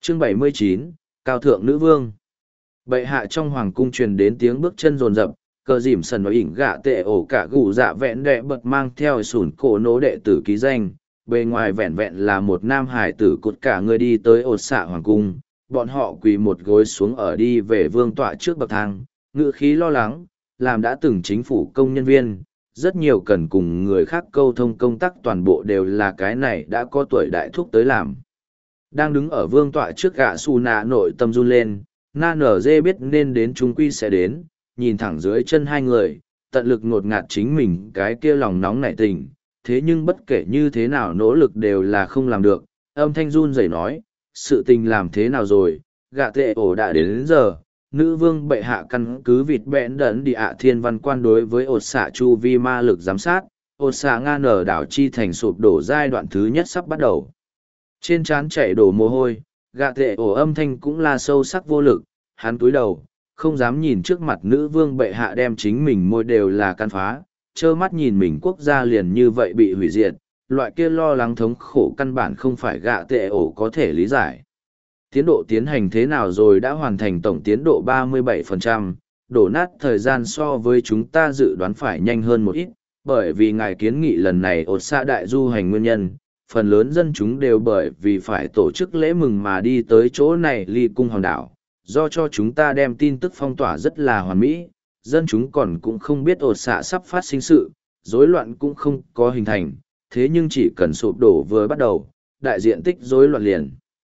Chương 79, Cao Thượng Nữ Vương. Bệ hạ trong hoàng cung truyền đến tiếng bước chân rồn rập, cờ dìm sần và ỉn gạ tệ ổ cả gù dạ vẹn đệ bật mang theo sủn cổ nỗ đệ tử ký danh. Bề ngoài vẹn vẹn là một nam hải tử cụt cả người đi tới ột xạ hoàng cung, bọn họ quỳ một gối xuống ở đi về vương tọa trước bậc thang, ngữ khí lo lắng, làm đã từng chính phủ công nhân viên, rất nhiều cần cùng người khác câu thông công tác toàn bộ đều là cái này đã có tuổi đại thúc tới làm. Đang đứng ở vương tọa trước gạ su nạ nội tâm run lên, na nở dê biết nên đến chúng quy sẽ đến, nhìn thẳng dưới chân hai người, tận lực ngột ngạt chính mình cái kia lòng nóng nảy tình, thế nhưng bất kể như thế nào nỗ lực đều là không làm được, âm thanh run rẩy nói, sự tình làm thế nào rồi, gạ tệ ổ đã đến giờ, nữ vương bệ hạ căn cứ vịt bẽn đẫn đi ạ thiên văn quan đối với ột xạ chu vi ma lực giám sát, ột xạ nga nở đảo chi thành sụp đổ giai đoạn thứ nhất sắp bắt đầu. Trên trán chảy đổ mồ hôi, gạ tệ ổ âm thanh cũng là sâu sắc vô lực, hắn cúi đầu, không dám nhìn trước mặt nữ vương bệ hạ đem chính mình môi đều là căn phá, trơ mắt nhìn mình quốc gia liền như vậy bị hủy diệt, loại kia lo lắng thống khổ căn bản không phải gạ tệ ổ có thể lý giải. Tiến độ tiến hành thế nào rồi đã hoàn thành tổng tiến độ 37%, đổ nát thời gian so với chúng ta dự đoán phải nhanh hơn một ít, bởi vì ngài kiến nghị lần này ột xa đại du hành nguyên nhân, phần lớn dân chúng đều bởi vì phải tổ chức lễ mừng mà đi tới chỗ này ly cung hòn đảo, do cho chúng ta đem tin tức phong tỏa rất là hoàn mỹ, dân chúng còn cũng không biết ột xạ sắp phát sinh sự, rối loạn cũng không có hình thành, thế nhưng chỉ cần sụp đổ vừa bắt đầu, đại diện tích rối loạn liền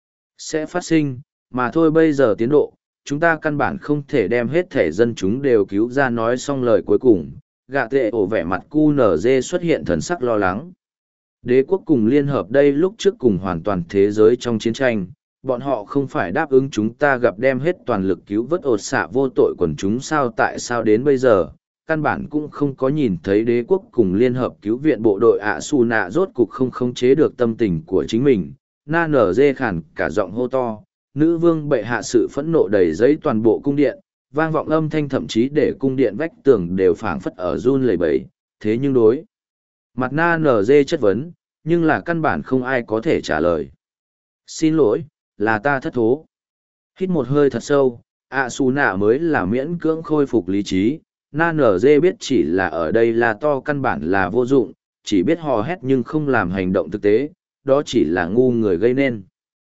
sẽ phát sinh, mà thôi bây giờ tiến độ, chúng ta căn bản không thể đem hết thể dân chúng đều cứu ra nói xong lời cuối cùng, gạ tệ ổ vẻ mặt QNZ xuất hiện thần sắc lo lắng. Đế quốc cùng liên hợp đây lúc trước cùng hoàn toàn thế giới trong chiến tranh, bọn họ không phải đáp ứng chúng ta gặp đem hết toàn lực cứu vớt ột xạ vô tội quần chúng sao tại sao đến bây giờ, căn bản cũng không có nhìn thấy đế quốc cùng liên hợp cứu viện bộ đội ạ xù nạ rốt cục không khống chế được tâm tình của chính mình. Na nở dê khản cả giọng hô to, nữ vương bệ hạ sự phẫn nộ đầy giấy toàn bộ cung điện, vang vọng âm thanh thậm chí để cung điện vách tường đều phảng phất ở run lẩy bẩy, thế nhưng đối mặt na nở dê chất vấn, nhưng là căn bản không ai có thể trả lời. Xin lỗi, là ta thất thố. Hít một hơi thật sâu, ạ xù nạ mới là miễn cưỡng khôi phục lý trí, na nở dê biết chỉ là ở đây là to căn bản là vô dụng, chỉ biết hò hét nhưng không làm hành động thực tế, đó chỉ là ngu người gây nên.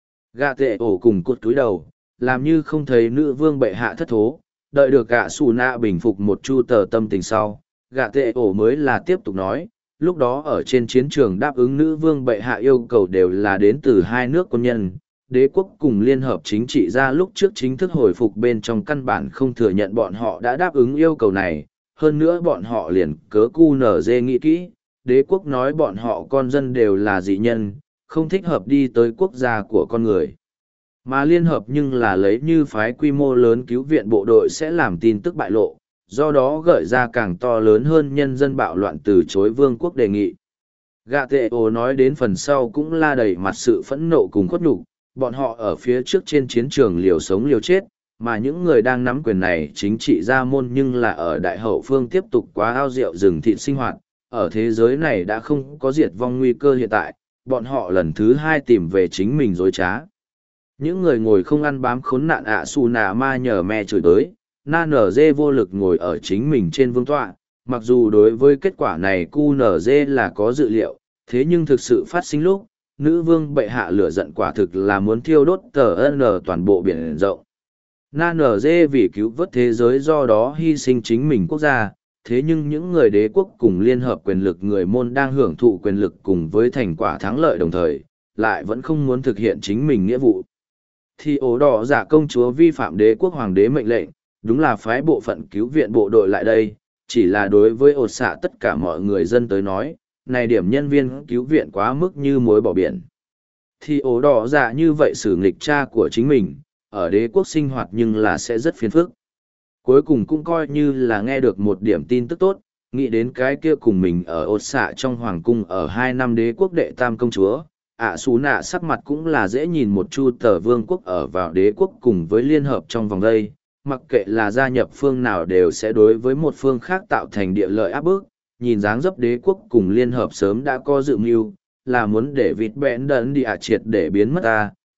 Gạ tệ ổ cùng cụt túi đầu, làm như không thấy nữ vương bệ hạ thất thố, đợi được gạ xù nạ bình phục một chu tờ tâm tình sau, gạ tệ ổ mới là tiếp tục nói, lúc đó ở trên chiến trường đáp ứng nữ vương bệ hạ yêu cầu đều là đến từ hai nước quân nhân, đế quốc cùng liên hợp chính trị ra lúc trước chính thức hồi phục bên trong căn bản không thừa nhận bọn họ đã đáp ứng yêu cầu này, hơn nữa bọn họ liền cớ cu nở dê nghĩ kỹ, đế quốc nói bọn họ con dân đều là dị nhân, không thích hợp đi tới quốc gia của con người. Mà liên hợp nhưng là lấy như phái quy mô lớn cứu viện bộ đội sẽ làm tin tức bại lộ, do đó gợi ra càng to lớn hơn nhân dân bạo loạn từ chối vương quốc đề nghị. Gạ tệ ồ nói đến phần sau cũng la đầy mặt sự phẫn nộ cùng khuất nhục, bọn họ ở phía trước trên chiến trường liều sống liều chết, mà những người đang nắm quyền này chính trị gia môn nhưng là ở đại hậu phương tiếp tục quá ao rượu rừng thịt sinh hoạt, ở thế giới này đã không có diệt vong nguy cơ hiện tại, bọn họ lần thứ hai tìm về chính mình dối trá. Những người ngồi không ăn bám khốn nạn ạ xù nà ma nhờ me chửi tới, na nở dê vô lực ngồi ở chính mình trên vương tọa, mặc dù đối với kết quả này cu nở dê là có dự liệu, thế nhưng thực sự phát sinh lúc, nữ vương bệ hạ lửa giận quả thực là muốn thiêu đốt tờ n toàn bộ biển rộng. Na nở dê vì cứu vớt thế giới do đó hy sinh chính mình quốc gia, thế nhưng những người đế quốc cùng liên hợp quyền lực người môn đang hưởng thụ quyền lực cùng với thành quả thắng lợi đồng thời, lại vẫn không muốn thực hiện chính mình nghĩa vụ. Thì ổ đỏ giả công chúa vi phạm đế quốc hoàng đế mệnh lệnh, đúng là phái bộ phận cứu viện bộ đội lại đây, chỉ là đối với ột xạ tất cả mọi người dân tới nói, này điểm nhân viên cứu viện quá mức như muối bỏ biển. Thì ổ đỏ giả như vậy xử nghịch cha của chính mình, ở đế quốc sinh hoạt nhưng là sẽ rất phiền phức. Cuối cùng cũng coi như là nghe được một điểm tin tức tốt, nghĩ đến cái kia cùng mình ở ột xạ trong hoàng cung ở 2 năm đế quốc đệ tam công chúa, ạ xú nạ sắc mặt cũng là dễ nhìn một chu tờ vương quốc ở vào đế quốc cùng với liên hợp trong vòng đây, mặc kệ là gia nhập phương nào đều sẽ đối với một phương khác tạo thành địa lợi áp bức, nhìn dáng dấp đế quốc cùng liên hợp sớm đã có dự mưu, là muốn để vịt bẽn đấn đi triệt để biến mất ta,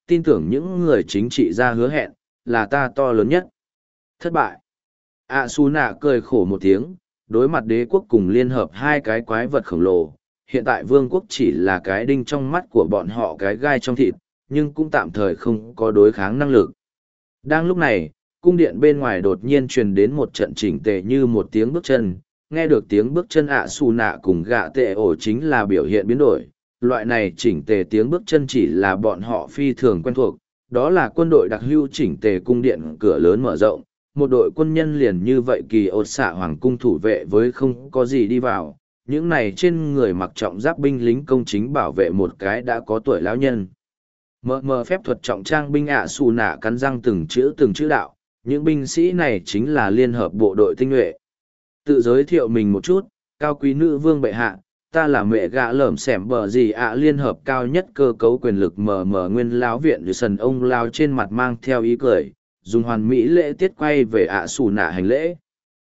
tin tưởng những người chính trị gia hứa hẹn, là ta to lớn nhất. Thất bại. Su nạ cười khổ một tiếng, đối mặt đế quốc cùng liên hợp hai cái quái vật khổng lồ. Hiện tại vương quốc chỉ là cái đinh trong mắt của bọn họ, cái gai trong thịt, nhưng cũng tạm thời không có đối kháng năng lực. Đang lúc này, cung điện bên ngoài đột nhiên truyền đến một trận chỉnh tề như một tiếng bước chân. Nghe được tiếng bước chân Su nạ cùng gạ tệ ổ chính là biểu hiện biến đổi. Loại này chỉnh tề tiếng bước chân chỉ là bọn họ phi thường quen thuộc, đó là quân đội đặc hữu chỉnh tề cung điện cửa lớn mở rộng. Một đội quân nhân liền như vậy kỳ ột xạ hoàng cung thủ vệ với không có gì đi vào, những này trên người mặc trọng giáp binh lính công chính bảo vệ một cái đã có tuổi lão nhân. Mờ phép thuật trọng trang binh Su nạ cắn răng từng chữ đạo, những binh sĩ này chính là liên hợp bộ đội tinh nhuệ. Tự giới thiệu mình một chút, cao quý nữ vương bệ hạ, ta là mẹ gạ lởm xẻm bờ gì liên hợp cao nhất cơ cấu quyền lực nguyên lão viện sần. Ông lao trên mặt mang theo ý cười, dùng hoàn mỹ lễ tiết quay về Su nạ hành lễ.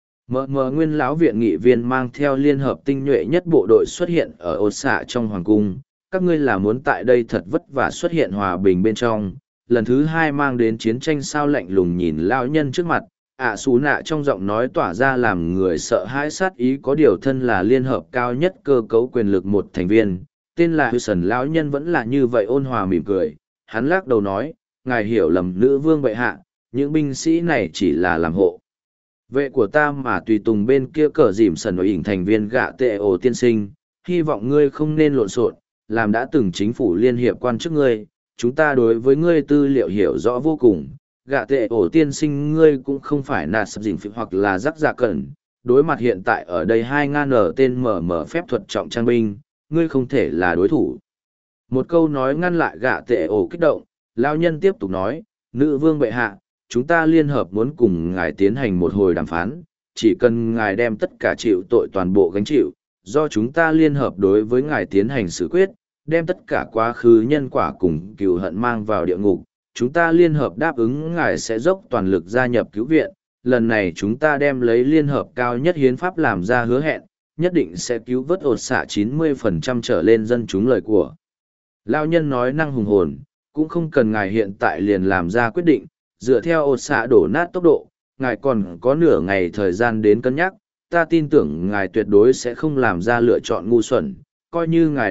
Nguyên lão viện nghị viên mang theo liên hợp tinh nhuệ nhất bộ đội xuất hiện ở ột xạ trong hoàng cung. Các ngươi là muốn tại đây thật vất vả xuất hiện hòa bình bên trong, lần thứ hai mang đến chiến tranh sao? Lạnh lùng nhìn lão nhân trước mặt, Su nạ trong giọng nói tỏa ra làm người sợ hãi sát ý. Có điều thân là liên hợp cao nhất cơ cấu quyền lực một thành viên, tên là Sần lão nhân vẫn là như vậy ôn hòa mỉm cười. Hắn lắc đầu nói, ngài hiểu lầm nữ vương bệ hạ, những binh sĩ này chỉ là làm hộ vệ của ta mà tùy tùng bên kia cờ dìm sần ở ỉnh thành viên gạ tệ ổ tiên sinh. Hy vọng ngươi không nên lộn xộn, làm đã từng chính phủ liên hiệp quan chức ngươi, chúng ta đối với ngươi tư liệu hiểu rõ vô cùng. Gạ tệ ổ tiên sinh, ngươi cũng không phải là sập dình phim hoặc là rắc dạ cẩn. Đối mặt hiện tại ở đây 2.000 tên mở phép thuật trọng trang binh, ngươi không thể là đối thủ. Một câu nói ngăn lại gạ tệ ổ kích động. Lao nhân tiếp tục nói, nữ vương bệ hạ, chúng ta liên hợp muốn cùng ngài tiến hành một hồi đàm phán, chỉ cần ngài đem tất cả chịu tội toàn bộ gánh chịu, do chúng ta liên hợp đối với ngài tiến hành xử quyết, đem tất cả quá khứ nhân quả cùng cừu hận mang vào địa ngục. Chúng ta liên hợp đáp ứng ngài sẽ dốc toàn lực gia nhập cứu viện, lần này chúng ta đem lấy liên hợp cao nhất hiến pháp làm ra hứa hẹn, nhất định sẽ cứu vớt ột xạ 90% trở lên dân chúng lời của. Lao nhân nói năng hùng hồn, cũng không cần ngài hiện tại liền làm ra quyết định, dựa theo ột xạ đổ nát tốc độ, ngài còn có nửa ngày thời gian đến cân nhắc. Ta tin tưởng ngài tuyệt đối sẽ không làm ra lựa chọn ngu xuẩn, coi như ngài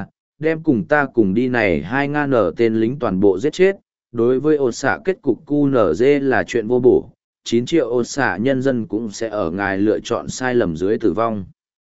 đem cùng ta cùng đi này 2.000 tên lính toàn bộ giết chết. Đối với ột xạ kết cục QNZ là chuyện vô bổ, 9 triệu ột xạ nhân dân cũng sẽ ở ngài lựa chọn sai lầm dưới tử vong.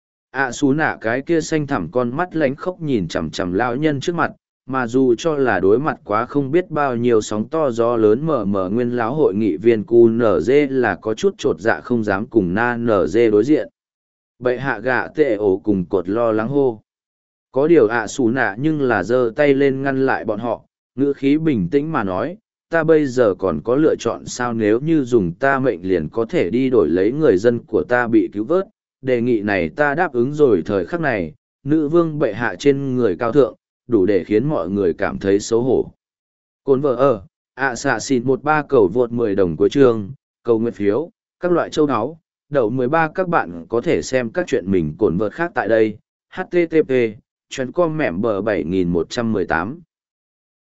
Su nạ cái kia xanh thẳm con mắt lánh khóc nhìn chằm chằm lão nhân trước mặt, mà dù cho là đối mặt quá không biết bao nhiêu sóng to gió lớn nguyên lão hội nghị viên QNZ là có chút trột dạ không dám cùng NZ đối diện. Bệ hạ gạ tệ ổ cùng cột lo lắng hô. Có điều Su nạ nhưng là giơ tay lên ngăn lại bọn họ, ngữ khí bình tĩnh mà nói, ta bây giờ còn có lựa chọn sao? Nếu như dùng ta mệnh liền có thể đi đổi lấy người dân của ta bị cứu vớt, đề nghị này ta đáp ứng rồi. Thời khắc này, nữ vương bệ hạ trên người cao thượng, đủ để khiến mọi người cảm thấy xấu hổ. Cồn vợ xạ xịt 13 cầu vượt 10 đồng cuối chương, cầu nguyện phiếu, các loại châu áo, đậu 13. Các bạn có thể xem các chuyện mình cồn vợt khác tại đây. http://com mẻm bờ 7118